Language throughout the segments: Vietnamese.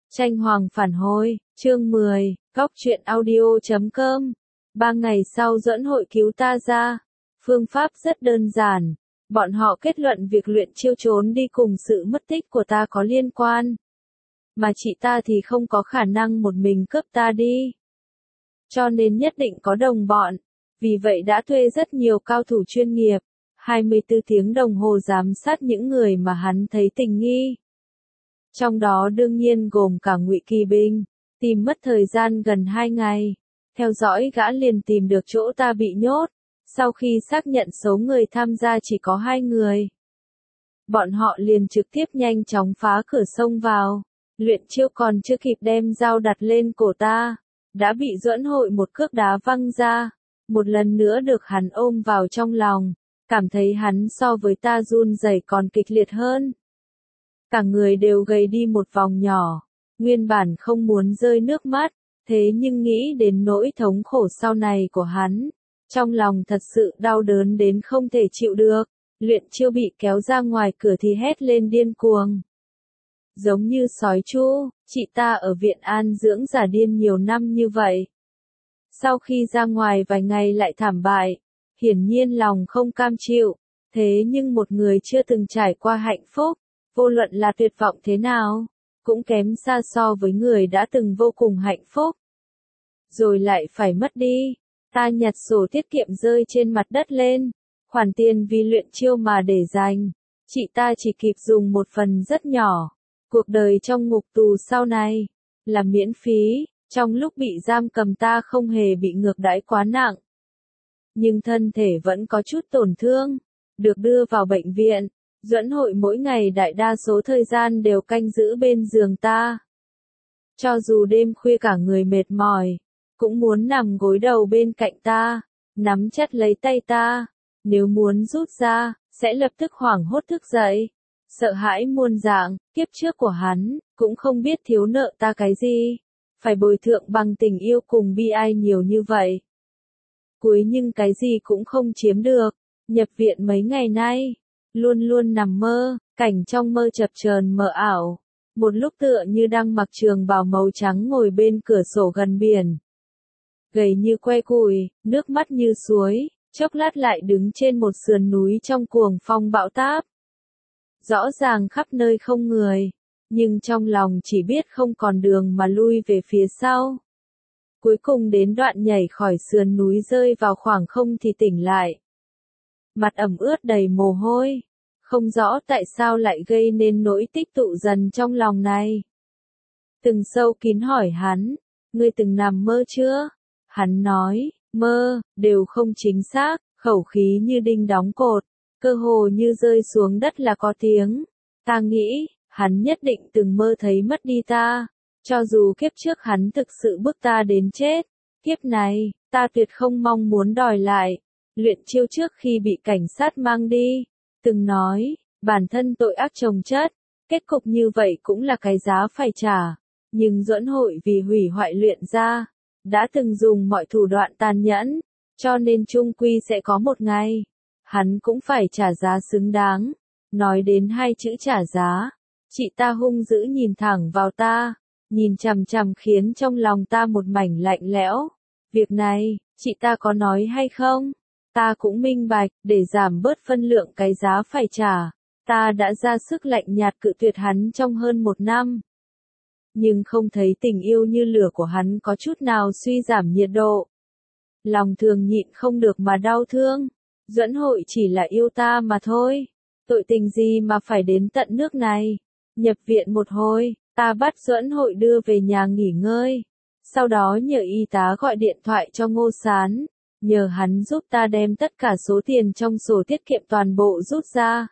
Tranh hoàng phản hồi, chương 10, Góc truyện audio.com. 3 ngày sau Duẫn Hội cứu ta ra. Phương pháp rất đơn giản. Bọn họ kết luận việc Luyện Chiêu trốn đi cùng sự mất tích của ta có liên quan. Mà chị ta thì không có khả năng một mình cướp ta đi. Cho nên nhất định có đồng bọn. Vì vậy đã thuê rất nhiều cao thủ chuyên nghiệp. 24 tiếng đồng hồ giám sát những người mà hắn thấy tình nghi. Trong đó đương nhiên gồm cả Ngụy Kỳ Bình, tìm mất thời gian gần 2 ngày. Theo dõi gã liền tìm được chỗ ta bị nhốt, sau khi xác nhận số người tham gia chỉ có 2 người. Bọn họ liền trực tiếp nhanh chóng phá cửa xông vào, Luyện Chiêu còn chưa kịp đem dao đặt lên cổ ta, đã bị Duẫn Hội một cước đá văng ra, một lần nữa được hắn ôm vào trong lòng, cảm thấy hắn so với ta run rẩy còn kịch liệt hơn. Cả người đều gầy đi một vòng nhỏ, nguyên bản không muốn rơi nước mắt, thế nhưng nghĩ đến nỗi thống khổ sau này của hắn, trong lòng thật sự đau đớn đến không thể chịu được. Luyện Chiêu bị kéo ra ngoài cửa thì hét lên điên cuồng. Giống như sói chu, chị ta ở viện an dưỡng giả điên nhiều năm như vậy. Sau khi ra ngoài vài ngày lại thảm bại, hiển nhiên lòng không cam chịu, thế nhưng một người chưa từng trải qua hạnh phúc, vô luận là tuyệt vọng thế nào, cũng kém xa so với người đã từng vô cùng hạnh phúc. Rồi lại phải mất đi, ta nhặt sổ tiết kiệm rơi trên mặt đất lên, khoản tiền vì Luyện Chiêu mà để dành, chị ta chỉ kịp dùng một phần rất nhỏ, cuộc đời trong ngục tù sau này, là miễn phí, trong lúc bị giam cầm ta không hề bị ngược đãi quá nặng. Nhưng thân thể vẫn có chút tổn thương, được đưa vào bệnh viện. Duẫn Hội mỗi ngày đại đa số thời gian đều canh giữ bên giường ta. Cho dù đêm khuya cả người mệt mỏi, cũng muốn nằm gối đầu bên cạnh ta, nắm chặt lấy tay ta. Nếu muốn rút ra, sẽ lập tức hoảng hốt thức dậy. Sợ hãi muôn dạng, kiếp trước của hắn, cũng không biết thiếu nợ ta cái gì. Phải bồi thường bằng tình yêu cùng bi ai nhiều như vậy. Cuối nhưng cái gì cũng không chiếm được. Nhập viện mấy ngày nay, luôn luôn nằm mơ, cảnh trong mơ chập chờn mờ ảo. Một lúc tựa như đang mặc trường bào màu trắng ngồi bên cửa sổ gần biển. Gầy như que củi, nước mắt như suối, chốc lát lại đứng trên một sườn núi trong cuồng phong bão táp. Rõ ràng khắp nơi không người, nhưng trong lòng chỉ biết không còn đường mà lui về phía sau. Cuối cùng đến đoạn nhảy khỏi sườn núi rơi vào khoảng không thì tỉnh lại. Mặt ẩm ướt đầy mồ hôi, không rõ tại sao lại gây nên nỗi tích tụ dần trong lòng này. Từng sâu kín hỏi hắn, ngươi từng nằm mơ chưa? Hắn nói, mơ, đều không chính xác, khẩu khí như đinh đóng cột, cơ hồ như rơi xuống đất là có tiếng. Ta nghĩ, hắn nhất định từng mơ thấy mất đi ta, cho dù kiếp trước hắn thực sự bức ta đến chết, kiếp này, ta tuyệt không mong muốn đòi lại. Luyện Chiêu trước khi bị cảnh sát mang đi, từng nói, bản thân tội ác chồng chất, kết cục như vậy cũng là cái giá phải trả. Nhưng Duẫn Hội vì hủy hoại Luyện gia, đã từng dùng mọi thủ đoạn tàn nhẫn, cho nên chung quy sẽ có một ngày, hắn cũng phải trả giá xứng đáng. Nói đến 2 chữ trả giá, chị ta hung dữ nhìn thẳng vào ta, nhìn chằm chằm khiến trong lòng ta một mảnh lạnh lẽo. Việc này, chị ta có nói hay không? Ta cũng minh bạch, để giảm bớt phân lượng cái giá phải trả, ta đã ra sức lạnh nhạt cự tuyệt hắn trong hơn 1 năm. Nhưng không thấy tình yêu như lửa của hắn có chút nào suy giảm nhiệt độ. Lòng thường nhịn không được mà đau thương. Duẫn Hội chỉ là yêu ta mà thôi. Tội tình gì mà phải đến tận nước này. Nhập viện một hồi, ta bắt Duẫn Hội đưa về nhà nghỉ ngơi. Sau đó nhờ y tá gọi điện thoại cho Ngô Sán, nhờ hắn giúp ta đem tất cả số tiền trong sổ tiết kiệm toàn bộ rút ra.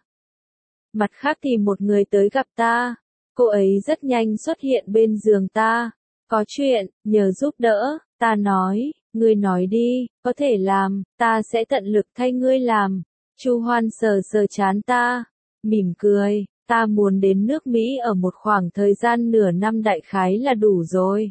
Mặt khác thì một người tới gặp ta. Cô ấy rất nhanh xuất hiện bên giường ta. Có chuyện, nhờ giúp đỡ. Ta nói, ngươi nói đi, có thể làm, ta sẽ tận lực thay ngươi làm. Chu Hoan sờ sờ trán ta, mỉm cười, ta muốn đến nước Mỹ ở một khoảng thời gian nửa năm đại khái là đủ rồi.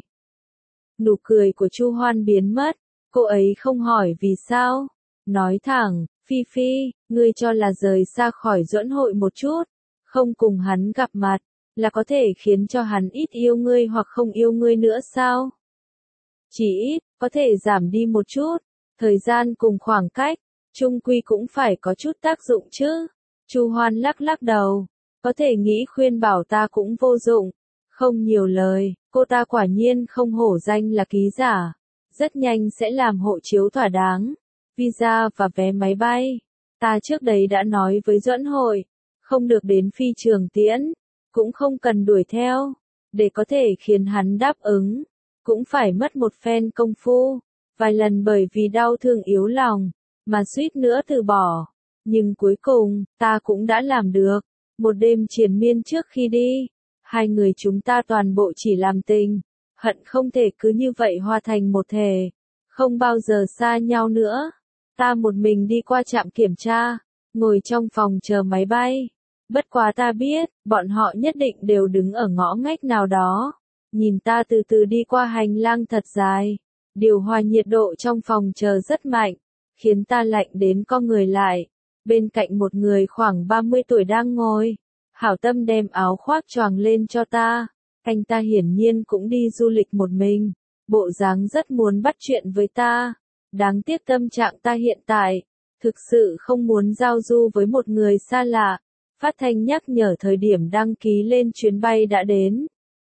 Nụ cười của Chu Hoan biến mất, cô ấy không hỏi vì sao, nói thẳng, Phi Phi, ngươi cho là rời xa khỏi Duẫn Hội một chút, không cùng hắn gặp mặt, là có thể khiến cho hắn ít yêu ngươi hoặc không yêu ngươi nữa sao? Chỉ ít, có thể giảm đi một chút, thời gian cùng khoảng cách, chung quy cũng phải có chút tác dụng chứ. Chu Hoan lắc lắc đầu, có thể nghĩ khuyên bảo ta cũng vô dụng, không nhiều lời, cô ta quả nhiên không hổ danh là ký giả, rất nhanh sẽ làm hộ chiếu thỏa đáng, visa và vé máy bay. Ta trước đấy đã nói với Duẫn Hội, không được đến phi trường tiễn, cũng không cần đuổi theo, để có thể khiến hắn đáp ứng, cũng phải mất một phen công phu, vài lần bởi vì đau thương yếu lòng, mà suýt nữa từ bỏ. Nhưng cuối cùng, ta cũng đã làm được. Một đêm triền miên trước khi đi, hai người chúng ta toàn bộ chỉ làm tình, hận không thể cứ như vậy hòa thành một thể, không bao giờ xa nhau nữa. Ta một mình đi qua trạm kiểm tra, ngồi trong phòng chờ máy bay. Bất quá ta biết, bọn họ nhất định đều đứng ở ngõ ngách nào đó, nhìn ta từ từ đi qua hành lang thật dài. Điều hòa nhiệt độ trong phòng chờ rất mạnh, khiến ta lạnh đến co người lại. Bên cạnh một người khoảng 30 tuổi đang ngồi, hảo tâm đem áo khoác choàng lên cho ta. Anh ta hiển nhiên cũng đi du lịch một mình, bộ dáng rất muốn bắt chuyện với ta. Đáng tiếc tâm trạng ta hiện tại, thực sự không muốn giao du với một người xa lạ. Phát thanh nhắc nhở thời điểm đăng ký lên chuyến bay đã đến.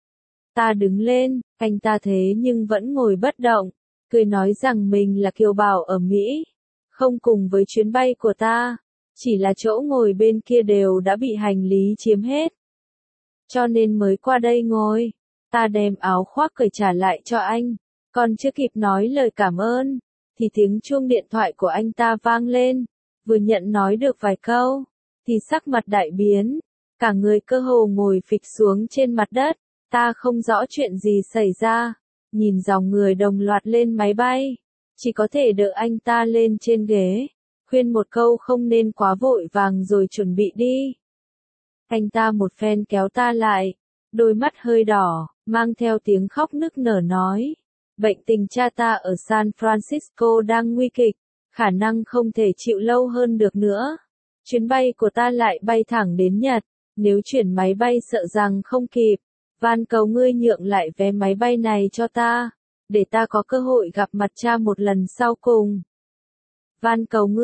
Ta đứng lên, anh ta thế nhưng vẫn ngồi bất động, cười nói rằng mình là kiều bào ở Mỹ, không cùng với chuyến bay của ta, chỉ là chỗ ngồi bên kia đều đã bị hành lý chiếm hết. Cho nên mới qua đây ngồi. Ta đem áo khoác cởi trả lại cho anh, còn chưa kịp nói lời cảm ơn, thì tiếng chuông điện thoại của anh ta vang lên, vừa nhận nói được vài câu, thì sắc mặt đại biến, cả người cơ hồ ngồi phịch xuống trên mặt đất. Ta không rõ chuyện gì xảy ra, nhìn dòng người đồng loạt lên máy bay, chỉ có thể đỡ anh ta lên trên ghế, khuyên một câu không nên quá vội vàng rồi chuẩn bị đi. Anh ta một phen kéo ta lại, đôi mắt hơi đỏ, mang theo tiếng khóc nức nở nói, bệnh tình cha ta ở San Francisco đang nguy kịch, khả năng không thể chịu lâu hơn được nữa. Chuyến bay của ta lại bay thẳng đến Nhật, nếu chuyển máy bay sợ rằng không kịp. Van cầu ngươi nhượng lại vé máy bay này cho ta, để ta có cơ hội gặp mặt cha một lần sau cùng. Van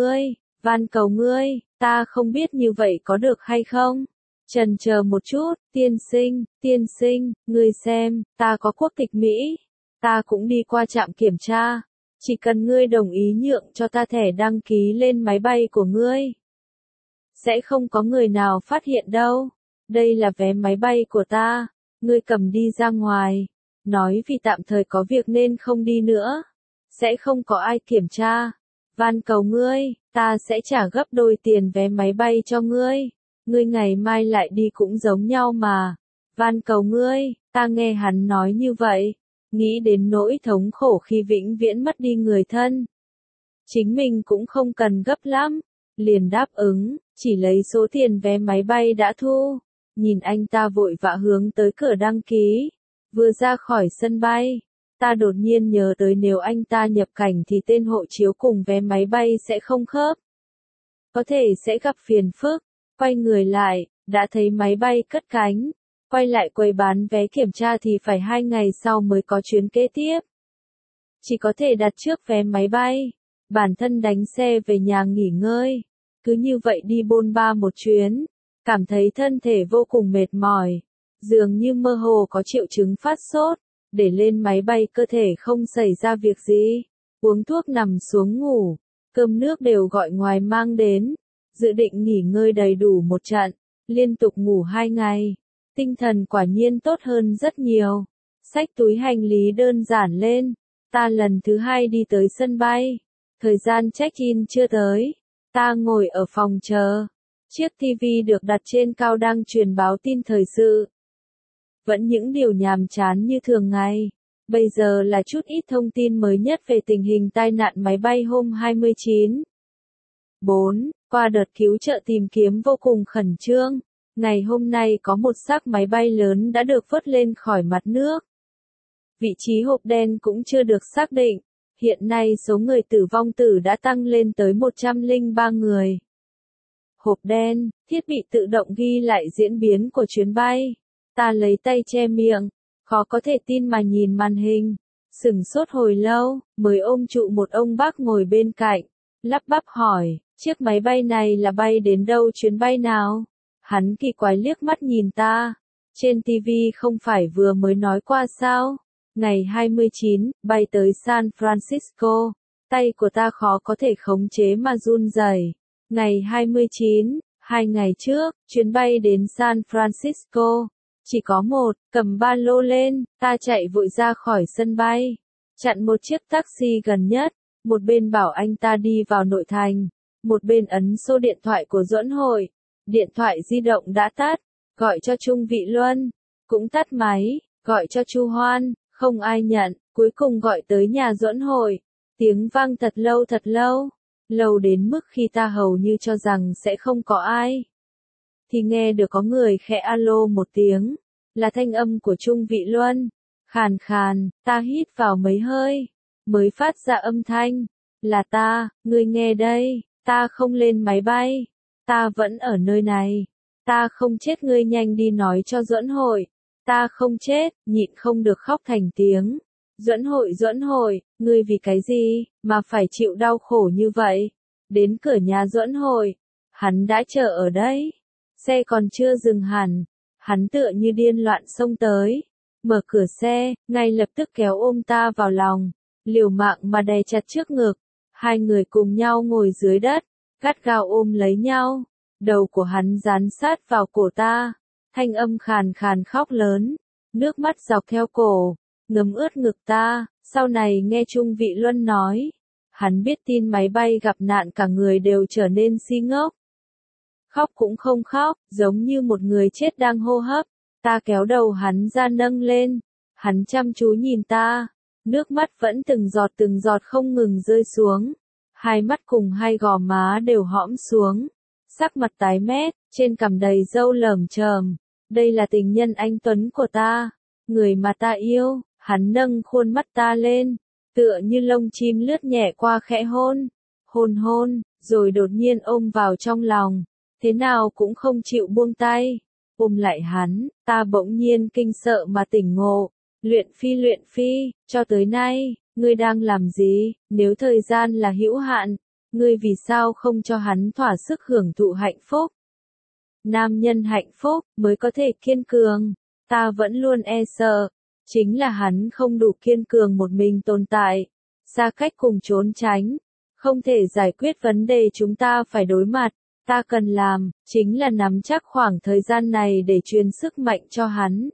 cầu ngươi, ta không biết như vậy có được hay không? Chần chờ một chút, tiên sinh, ngươi xem, ta có quốc tịch Mỹ, ta cũng đi qua trạm kiểm tra, chỉ cần ngươi đồng ý nhượng cho ta thẻ đăng ký lên máy bay của ngươi. Sẽ không có người nào phát hiện đâu, đây là vé máy bay của ta. Ngươi cầm đi ra ngoài, nói vì tạm thời có việc nên không đi nữa, sẽ không có ai kiểm tra. Van cầu ngươi, ta sẽ trả gấp đôi tiền vé máy bay cho ngươi, ngươi ngày mai lại đi cũng giống nhau mà. Van cầu ngươi, ta nghe hắn nói như vậy, nghĩ đến nỗi thống khổ khi vĩnh viễn mất đi người thân. Chính mình cũng không cần gấp lắm, liền đáp ứng, chỉ lấy số tiền vé máy bay đã thu. Nhìn anh ta vội vã hướng tới cửa đăng ký, vừa ra khỏi sân bay, ta đột nhiên nhớ tới nếu anh ta nhập cảnh thì tên hộ chiếu cùng vé máy bay sẽ không khớp. Có thể sẽ gặp phiền phức, quay người lại, đã thấy máy bay cất cánh, quay lại quầy bán vé kiểm tra thì phải 2 ngày sau mới có chuyến kế tiếp. Chỉ có thể đặt trước vé máy bay, bản thân đánh xe về nhà nghỉ ngơi, cứ như vậy đi bôn ba một chuyến. Cảm thấy thân thể vô cùng mệt mỏi, dường như mơ hồ có triệu chứng phát sốt, để lên máy bay cơ thể không xảy ra việc gì, uống thuốc nằm xuống ngủ, cơm nước đều gọi ngoài mang đến, dự định nghỉ ngơi đầy đủ một trận, liên tục ngủ 2 ngày, tinh thần quả nhiên tốt hơn rất nhiều, xách túi hành lý đơn giản lên, ta lần thứ 2 đi tới sân bay, thời gian check-in chưa tới, ta ngồi ở phòng chờ. Chiếc TV được đặt trên cao đang truyền báo tin thời sự. Vẫn những điều nhàm chán như thường ngày. Bây giờ là chút ít thông tin mới nhất về tình hình tai nạn máy bay hôm 29/4. Qua đợt cứu trợ tìm kiếm vô cùng khẩn trương. Ngày hôm nay có một xác máy bay lớn đã được vớt lên khỏi mặt nước. Vị trí hộp đen cũng chưa được xác định. Hiện nay số người tử vong đã tăng lên tới 103 người. Hộp đen, thiết bị tự động ghi lại diễn biến của chuyến bay. Ta lấy tay che miệng, khó có thể tin mà nhìn màn hình. Sửng sốt hồi lâu, mới ôm trụ một ông bác ngồi bên cạnh, lắp bắp hỏi, chiếc máy bay này là bay đến đâu, chuyến bay nào? Hắn kỳ quái liếc mắt nhìn ta. Trên TV không phải vừa mới nói qua sao? Ngày 29, bay tới San Francisco. Tay của ta khó có thể khống chế mà run rẩy. Ngày 29, 2 ngày trước, chuyến bay đến San Francisco. Chỉ có một, cầm ba lô lên, ta chạy vội ra khỏi sân bay. Chặn một chiếc taxi gần nhất, một bên bảo anh ta đi vào nội thành, một bên ấn số điện thoại của Duẫn Hội. Điện thoại di động đã tắt, gọi cho Trung Vị Luân, cũng tắt máy, gọi cho Chu Hoan, không ai nhận, cuối cùng gọi tới nhà Duẫn Hội. Tiếng vang thật lâu, lâu đến mức khi ta hầu như cho rằng sẽ không có ai. Thì nghe được có người khẽ alo một tiếng, là thanh âm của Trung Vị Luân, khàn khàn, ta hít vào mấy hơi, mới phát ra âm thanh, là ta, ngươi nghe đây, ta không lên máy bay, ta vẫn ở nơi này, ta không chết, ngươi nhanh đi nói cho Duẫn Hội, ta không chết, nhịn không được khóc thành tiếng. Duẫn Hội, ngươi vì cái gì, mà phải chịu đau khổ như vậy? Đến cửa nhà Duẫn Hội, hắn đã chờ ở đấy. Xe còn chưa dừng hẳn, hắn tựa như điên loạn xông tới. Mở cửa xe, ngay lập tức kéo ôm ta vào lòng, liều mạng mà đè chặt trước ngực. Hai người cùng nhau ngồi dưới đất, gắt gao ôm lấy nhau. Đầu của hắn dán sát vào cổ ta, thanh âm khàn khàn khóc lớn, nước mắt dọc theo cổ, ngấm ướt ngực ta. Sau này nghe Trung Vị Luân nói, hắn biết tin máy bay gặp nạn cả người đều trở nên si ngốc. Khóc cũng không khóc, giống như một người chết đang hô hấp. Ta kéo đầu hắn ra nâng lên, hắn chăm chú nhìn ta, nước mắt vẫn từng giọt không ngừng rơi xuống. Hai mắt cùng hai gò má đều hõm xuống, sắc mặt tái mét, trên cằm đầy râu lởm chởm. Đây là tình nhân anh tuấn của ta, người mà ta yêu. Hắn nâng khuôn mắt ta lên, tựa như lông chim lướt nhẹ qua khẽ hôn, hôn, rồi đột nhiên ôm vào trong lòng, thế nào cũng không chịu buông tay. Ôm lại hắn, ta bỗng nhiên kinh sợ mà tỉnh ngộ. Luyện Phi, cho tới nay, ngươi đang làm gì? Nếu thời gian là hữu hạn, ngươi vì sao không cho hắn thỏa sức hưởng thụ hạnh phúc? Nam nhân hạnh phúc mới có thể kiên cường. Ta vẫn luôn e sợ, chính là hắn không đủ kiên cường một mình tồn tại, xa cách cùng trốn tránh, không thể giải quyết vấn đề chúng ta phải đối mặt. Ta cần làm, chính là nắm chắc khoảng thời gian này để truyền sức mạnh cho hắn.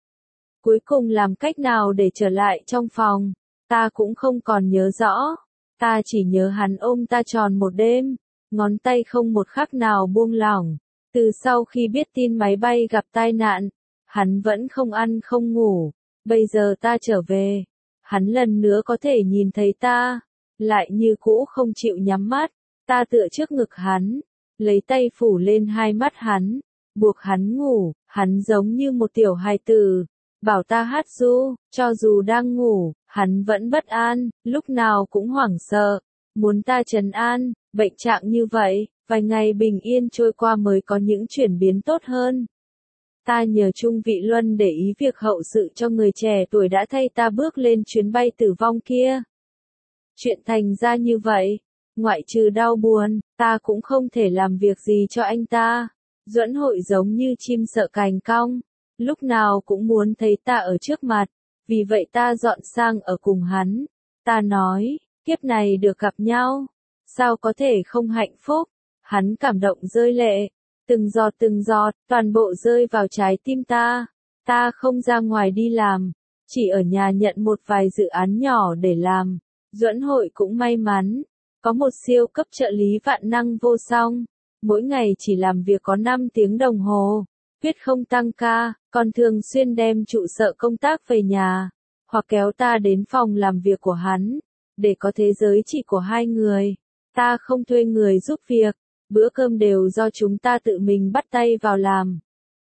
Cuối cùng làm cách nào để trở lại trong phòng, ta cũng không còn nhớ rõ. Ta chỉ nhớ hắn ôm ta tròn một đêm, ngón tay không một khắc nào buông lỏng. Từ sau khi biết tin máy bay gặp tai nạn, hắn vẫn không ăn không ngủ. Bây giờ ta trở về, hắn lần nữa có thể nhìn thấy ta, lại như cũ không chịu nhắm mắt. Ta tựa trước ngực hắn, lấy tay phủ lên hai mắt hắn, buộc hắn ngủ. Hắn giống như một tiểu hài tử, bảo ta hát ru, cho dù đang ngủ, hắn vẫn bất an, lúc nào cũng hoảng sợ, muốn ta trấn an. Bệnh trạng như vậy, vài ngày bình yên trôi qua mới có những chuyển biến tốt hơn. Ta nhờ Trung Vị Luân để ý việc hậu sự cho người trẻ tuổi đã thay ta bước lên chuyến bay tử vong kia. Chuyện thành ra như vậy, ngoại trừ đau buồn, ta cũng không thể làm việc gì cho anh ta. Duẫn Hội giống như chim sợ cành cong, lúc nào cũng muốn thấy ta ở trước mặt, vì vậy ta dọn sang ở cùng hắn. Ta nói, kiếp này được gặp nhau, sao có thể không hạnh phúc? Hắn cảm động rơi lệ, từng giọt, toàn bộ rơi vào trái tim ta. Ta không ra ngoài đi làm, chỉ ở nhà nhận một vài dự án nhỏ để làm. Duẫn Hội cũng may mắn, có một siêu cấp trợ lý vạn năng vô song, mỗi ngày chỉ làm việc có 5 tiếng đồng hồ, quyết không tăng ca, còn thường xuyên đem trụ sở công tác về nhà, hoặc kéo ta đến phòng làm việc của hắn, để có thế giới chỉ của hai người. Ta không thuê người giúp việc, bữa cơm đều do chúng ta tự mình bắt tay vào làm.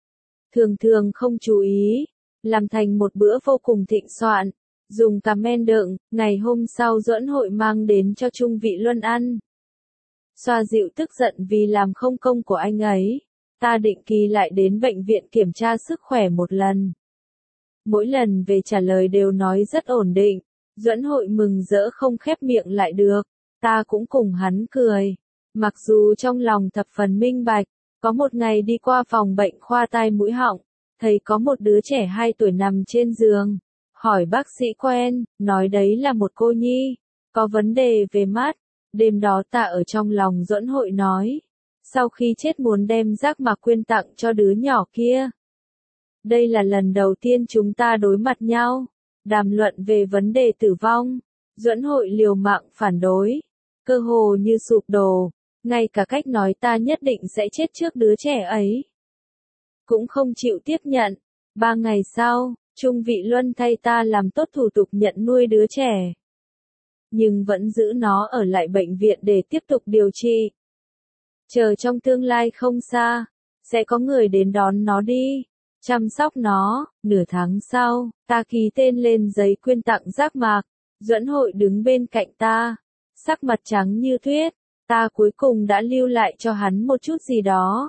Thường không chú ý, làm thành một bữa vô cùng thịnh soạn, dùng cả men đựng. Ngày hôm sau Duẫn Hội mang đến cho Trung Vị Luân ăn, xoa dịu tức giận vì làm không công của anh ấy. Ta định kỳ lại đến bệnh viện kiểm tra sức khỏe một lần. Mỗi lần về trả lời đều nói rất ổn định. Duẫn Hội mừng rỡ không khép miệng lại được. Ta cũng cùng hắn cười. Mặc dù trong lòng thập phần minh bạch, có một ngày đi qua phòng bệnh khoa tai mũi họng, thấy có một đứa trẻ 2 tuổi nằm trên giường. Hỏi bác sĩ quen, nói đấy là một cô nhi, có vấn đề về mắt. Đêm đó ta ở trong lòng Duẫn Hội nói, sau khi chết muốn đem giác mạc quyên tặng cho đứa nhỏ kia. Đây là lần đầu tiên chúng ta đối mặt nhau, đàm luận về vấn đề tử vong. Duẫn Hội liều mạng phản đối, cơ hồ như sụp đổ, ngay cả cách nói ta nhất định sẽ chết trước đứa trẻ ấy cũng không chịu tiếp nhận. 3 ngày sau, Trung Vị Luân thay ta làm tốt thủ tục nhận nuôi đứa trẻ, nhưng vẫn giữ nó ở lại bệnh viện để tiếp tục điều trị. Chờ trong tương lai không xa, sẽ có người đến đón nó đi, chăm sóc nó. Nửa tháng sau, ta ký tên lên giấy quyên tặng giác mạc. Duẫn Hội đứng bên cạnh ta, sắc mặt trắng như tuyết. Ta cuối cùng đã lưu lại cho hắn một chút gì đó.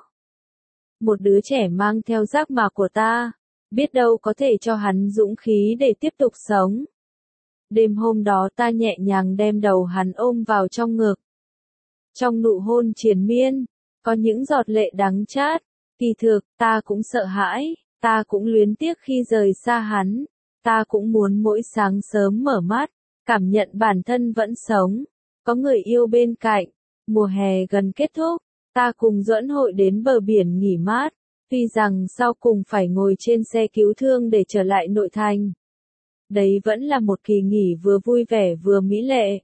Một đứa trẻ mang theo giác mạc của ta, biết đâu có thể cho hắn dũng khí để tiếp tục sống. Đêm hôm đó ta nhẹ nhàng đem đầu hắn ôm vào trong ngực. Trong nụ hôn triền miên, có những giọt lệ đắng chát. Kỳ thực, ta cũng sợ hãi, ta cũng luyến tiếc khi rời xa hắn. Ta cũng muốn mỗi sáng sớm mở mắt, cảm nhận bản thân vẫn sống, có người yêu bên cạnh. Mùa hè gần kết thúc, ta cùng Duẫn Hội đến bờ biển nghỉ mát, tuy rằng sau cùng phải ngồi trên xe cứu thương để trở lại nội thành. Đấy vẫn là một kỳ nghỉ vừa vui vẻ vừa mỹ lệ.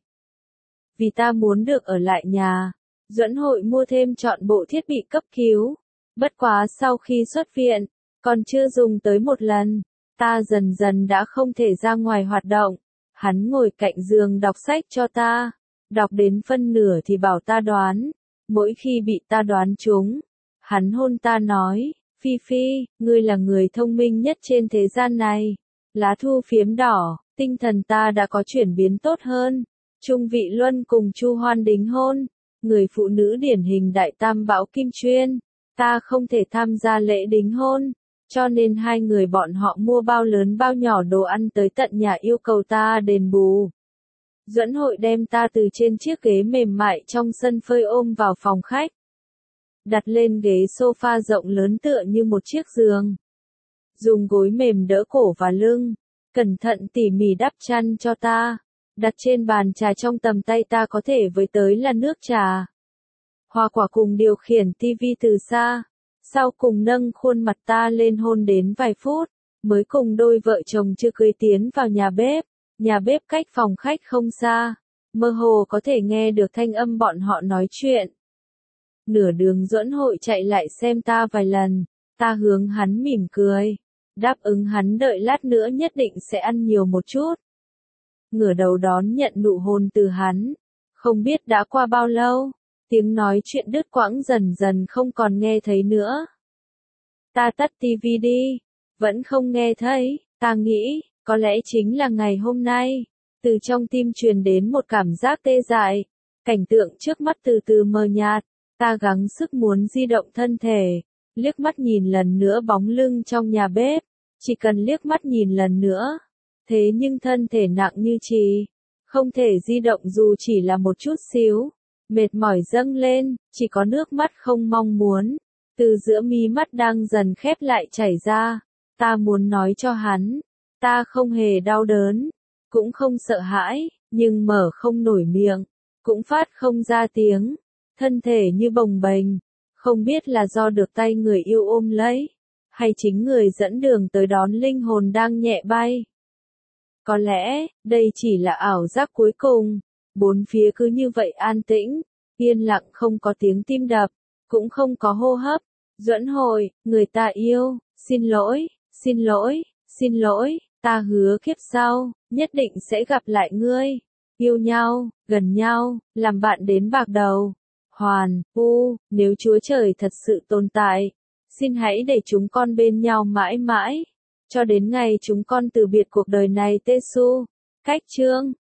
Vì ta muốn được ở lại nhà, Duẫn Hội mua thêm trọn bộ thiết bị cấp cứu. Bất quá sau khi xuất viện, còn chưa dùng tới một lần, ta dần dần đã không thể ra ngoài hoạt động. Hắn ngồi cạnh giường đọc sách cho ta. Đọc đến phân nửa thì bảo ta đoán. Mỗi khi bị ta đoán trúng, hắn hôn ta nói, Phi Phi, ngươi là người thông minh nhất trên thế gian này. Lá thu phiếm đỏ, tinh thần ta đã có chuyển biến tốt hơn. Trung Vị Luân cùng Chu Hoan đính hôn, người phụ nữ điển hình đại tam bão kim chuyên. Ta không thể tham gia lễ đính hôn, cho nên hai người bọn họ mua bao lớn bao nhỏ đồ ăn tới tận nhà yêu cầu ta đền bù. Duẫn Hội đem ta từ trên chiếc ghế mềm mại trong sân phơi ôm vào phòng khách, đặt lên ghế sofa rộng lớn tựa như một chiếc giường. Dùng gối mềm đỡ cổ và lưng, cẩn thận tỉ mỉ đắp chăn cho ta. Đặt trên bàn trà trong tầm tay ta có thể với tới là nước trà. Hoa Quả cùng điều khiển tivi từ xa, sau cùng nâng khuôn mặt ta lên hôn đến vài phút, mới cùng đôi vợ chồng chưa cưới tiến vào nhà bếp. Nhà bếp cách phòng khách không xa, mơ hồ có thể nghe được thanh âm bọn họ nói chuyện. Nửa đường Duẫn Hội chạy lại xem ta vài lần, ta hướng hắn mỉm cười, đáp ứng hắn đợi lát nữa nhất định sẽ ăn nhiều một chút. Ngửa đầu đón nhận nụ hôn từ hắn, không biết đã qua bao lâu, tiếng nói chuyện đứt quãng dần dần không còn nghe thấy nữa. Ta tắt tivi đi, vẫn không nghe thấy, ta nghĩ, có lẽ chính là ngày hôm nay. Từ trong tim truyền đến một cảm giác tê dại, cảnh tượng trước mắt từ từ mờ nhạt, ta gắng sức muốn di động thân thể, liếc mắt nhìn lần nữa bóng lưng trong nhà bếp, chỉ cần liếc mắt nhìn lần nữa. Thế nhưng thân thể nặng như chì, không thể di động dù chỉ là một chút xíu, mệt mỏi dâng lên, chỉ có nước mắt không mong muốn, từ giữa mí mắt đang dần khép lại chảy ra. Ta muốn nói cho hắn, ta không hề đau đớn, cũng không sợ hãi, nhưng mở không nổi miệng, cũng phát không ra tiếng, thân thể như bồng bềnh, không biết là do được tay người yêu ôm lấy, hay chính người dẫn đường tới đón linh hồn đang nhẹ bay. Có lẽ, đây chỉ là ảo giác cuối cùng. Bốn phía cứ như vậy an tĩnh, yên lặng không có tiếng tim đập, cũng không có hô hấp. Duẫn Hội, người ta yêu, xin lỗi, xin lỗi, xin lỗi, ta hứa kiếp sau, nhất định sẽ gặp lại ngươi. Yêu nhau, gần nhau, làm bạn đến bạc đầu. Hoàn, nếu Chúa Trời thật sự tồn tại, xin hãy để chúng con bên nhau mãi mãi, cho đến ngày chúng con từ biệt cuộc đời này. Tê-su, cách chương